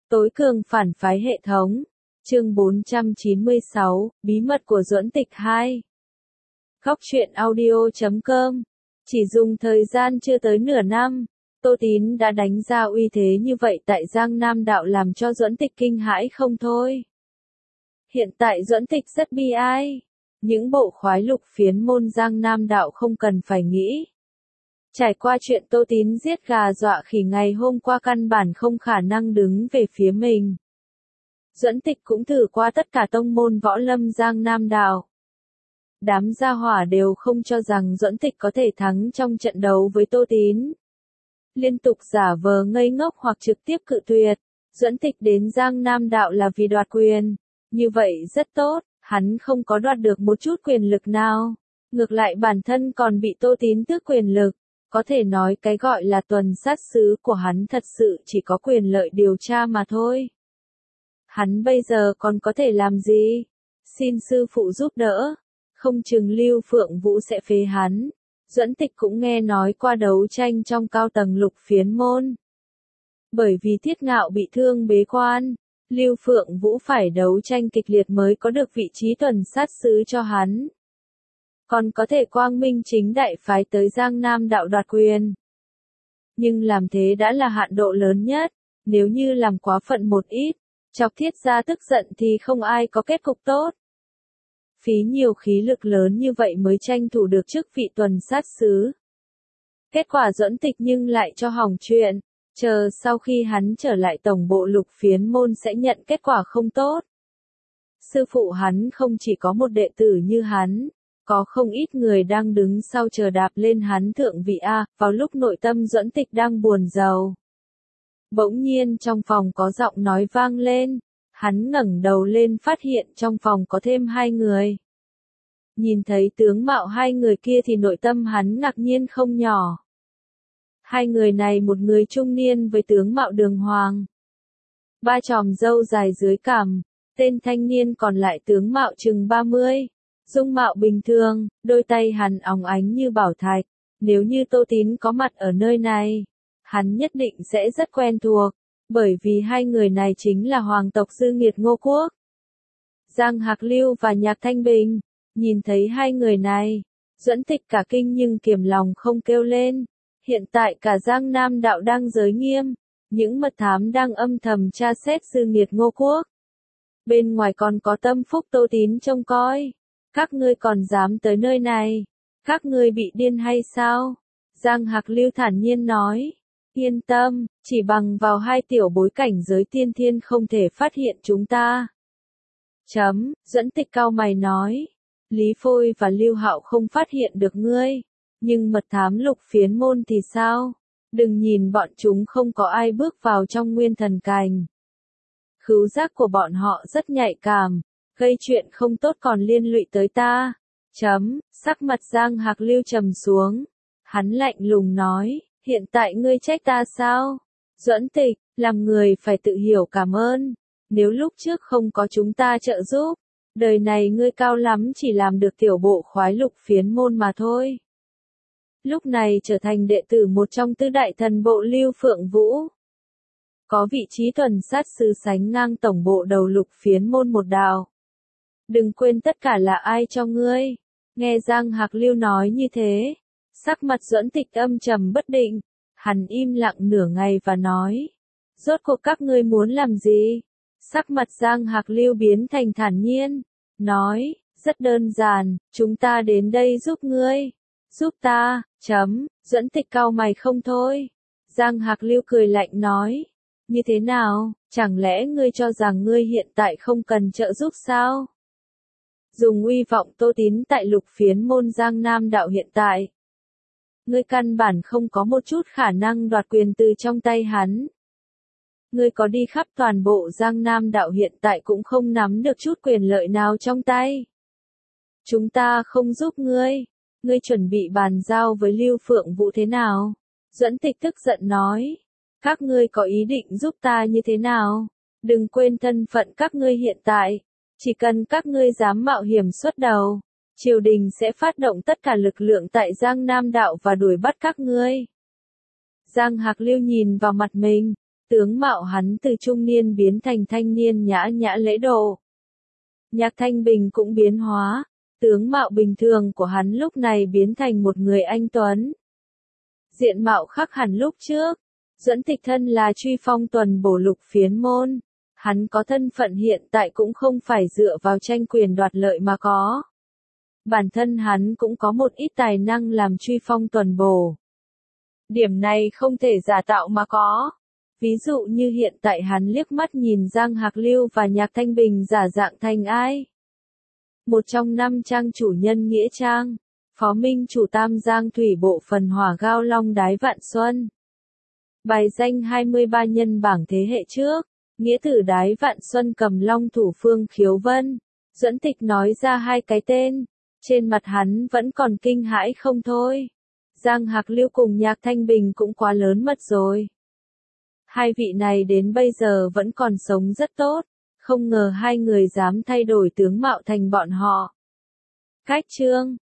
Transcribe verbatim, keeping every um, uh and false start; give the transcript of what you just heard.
Tối cường phản phái hệ thống. Chương bốn trăm chín mươi sáu, Bí mật của Duẫn Tịch hai. Góc truyện audio chấm com. Chỉ dùng thời gian chưa tới nửa năm, Tô Tín đã đánh ra uy thế như vậy tại Giang Nam Đạo làm cho Duẫn Tịch kinh hãi không thôi. Hiện tại Duẫn Tịch rất bi ai. Những bộ khoái lục phiến môn Giang Nam Đạo không cần phải nghĩ. Trải qua chuyện Tô Tín giết gà dọa khỉ ngày hôm qua căn bản không khả năng đứng về phía mình. Duẫn Tịch cũng thử qua tất cả tông môn võ lâm Giang Nam Đạo. Đám gia hỏa đều không cho rằng Duẫn Tịch có thể thắng trong trận đấu với Tô Tín. Liên tục giả vờ ngây ngốc hoặc trực tiếp cự tuyệt. Duẫn Tịch đến Giang Nam Đạo là vì đoạt quyền. Như vậy rất tốt, hắn không có đoạt được một chút quyền lực nào. Ngược lại bản thân còn bị Tô Tín tước quyền lực. Có thể nói cái gọi là tuần sát sứ của hắn thật sự chỉ có quyền lợi điều tra mà thôi. Hắn bây giờ còn có thể làm gì? Xin sư phụ giúp đỡ. Không chừng Lưu Phượng Vũ sẽ phế hắn. Duẫn Tịch cũng nghe nói qua đấu tranh trong cao tầng lục phiến môn. Bởi vì Thiết Ngạo bị thương bế quan, Lưu Phượng Vũ phải đấu tranh kịch liệt mới có được vị trí tuần sát sứ cho hắn. Còn có thể quang minh chính đại phái tới Giang Nam Đạo đoạt quyền. Nhưng làm thế đã là hạn độ lớn nhất, nếu như làm quá phận một ít, chọc Thiết gia tức giận thì không ai có kết cục tốt. Phí nhiều khí lực lớn như vậy mới tranh thủ được chức vị tuần sát sứ. Kết quả Duẫn Tịch nhưng lại cho hỏng chuyện, chờ sau khi hắn trở lại tổng bộ lục phiến môn sẽ nhận kết quả không tốt. Sư phụ hắn không chỉ có một đệ tử như hắn. Có không ít người đang đứng sau chờ đạp lên hắn thượng vị A, vào lúc nội tâm Duẫn Tịch đang buồn rầu. Bỗng nhiên trong phòng có giọng nói vang lên, hắn ngẩng đầu lên phát hiện trong phòng có thêm hai người. Nhìn thấy tướng mạo hai người kia thì nội tâm hắn ngạc nhiên không nhỏ. Hai người này một người trung niên với tướng mạo đường hoàng. Ba chòm râu dài dưới cằm, tên thanh niên còn lại tướng mạo chừng ba mươi. Dung mạo bình thường, đôi tay hắn óng ánh như bảo thạch. Nếu như Tô Tín có mặt ở nơi này, hắn nhất định sẽ rất quen thuộc, bởi vì hai người này chính là hoàng tộc Dư Nghiệt Ngô Quốc. Giang Hạc Lưu và Nhạc Thanh Bình, nhìn thấy hai người này, Duẫn Tịch cả kinh nhưng kiềm lòng không kêu lên. Hiện tại cả Giang Nam Đạo đang giới nghiêm, những mật thám đang âm thầm tra xét Dư Nghiệt Ngô Quốc. Bên ngoài còn có Tâm Phúc Tô Tín trông coi. Các ngươi còn dám tới nơi này? Các ngươi bị điên hay sao? Giang Hạc Lưu thản nhiên nói. Yên tâm, chỉ bằng vào hai tiểu bối cảnh giới tiên thiên không thể phát hiện chúng ta. Chấm, Duẫn Tịch cao mày nói. Lý Phôi và Lưu Hạo không phát hiện được ngươi. Nhưng mật thám lục phiến môn thì sao? Đừng nhìn bọn chúng không có ai bước vào trong nguyên thần cành. Khứu giác của bọn họ rất nhạy cảm. Gây chuyện không tốt còn liên lụy tới ta. Chấm, sắc mặt Giang Hạc Lưu trầm xuống. Hắn lạnh lùng nói, hiện tại ngươi trách ta sao? Duẫn Tịch, làm người phải tự hiểu cảm ơn. Nếu lúc trước không có chúng ta trợ giúp, đời này ngươi cao lắm chỉ làm được tiểu bộ khoái lục phiến môn mà thôi. Lúc này trở thành đệ tử một trong tứ đại thần bộ Lưu Phượng Vũ. Có vị trí tuần sát sứ sánh ngang tổng bộ đầu lục phiến môn một đạo. Đừng quên tất cả là ai cho ngươi. Nghe Giang Hạc Lưu nói như thế, sắc mặt Duẫn Tịch âm trầm bất định. Hắn im lặng nửa ngày và nói, rốt cuộc các ngươi muốn làm gì? Sắc mặt Giang Hạc Lưu biến thành thản nhiên, nói, rất đơn giản, chúng ta đến đây giúp ngươi. Giúp ta, chấm, Duẫn Tịch cau mày không thôi. Giang Hạc Lưu cười lạnh nói, như thế nào, chẳng lẽ ngươi cho rằng ngươi hiện tại không cần trợ giúp sao? Dùng uy vọng Tô Tín tại lục phiến môn Giang Nam Đạo hiện tại. Ngươi căn bản không có một chút khả năng đoạt quyền từ trong tay hắn. Ngươi có đi khắp toàn bộ Giang Nam Đạo hiện tại cũng không nắm được chút quyền lợi nào trong tay. Chúng ta không giúp ngươi. Ngươi chuẩn bị bàn giao với Lưu Phượng Vũ thế nào? Duẫn Tịch tức giận nói. Các ngươi có ý định giúp ta như thế nào? Đừng quên thân phận các ngươi hiện tại. Chỉ cần các ngươi dám mạo hiểm xuất đầu, triều đình sẽ phát động tất cả lực lượng tại Giang Nam Đạo và đuổi bắt các ngươi. Giang Hạc Lưu nhìn vào mặt mình, Tướng mạo hắn từ trung niên biến thành thanh niên nhã nhã lễ độ. Nhạc Thanh Bình cũng biến hóa, tướng mạo bình thường của hắn lúc này biến thành một người anh tuấn. Diện mạo khác hẳn lúc trước, Duẫn Tịch thân là truy phong tuần bổ lục phiến môn. Hắn có thân phận hiện tại cũng không phải dựa vào tranh quyền đoạt lợi mà có. Bản thân hắn cũng có một ít tài năng làm truy phong tuần bổ. Điểm này không thể giả tạo mà có. Ví dụ như hiện tại hắn liếc mắt nhìn Giang Hạc Lưu và Nhạc Thanh Bình giả dạng thành ai. Một trong năm trang chủ nhân nghĩa trang, phó minh chủ Tam Giang Thủy Bộ phần Hỏa Gao Long Đái Vạn Xuân. Bài danh hai mươi ba nhân bảng thế hệ trước, nghĩa tử Đái Vạn Xuân cầm long thủ Phương Khiếu Vân. Duẫn Tịch nói ra hai cái tên, trên mặt hắn vẫn còn kinh hãi không thôi. Giang Hạc Lưu cùng Nhạc Thanh Bình cũng quá lớn mật rồi. Hai vị này đến bây giờ vẫn còn sống rất tốt, không ngờ hai người dám thay đổi tướng mạo thành bọn họ. Cách chương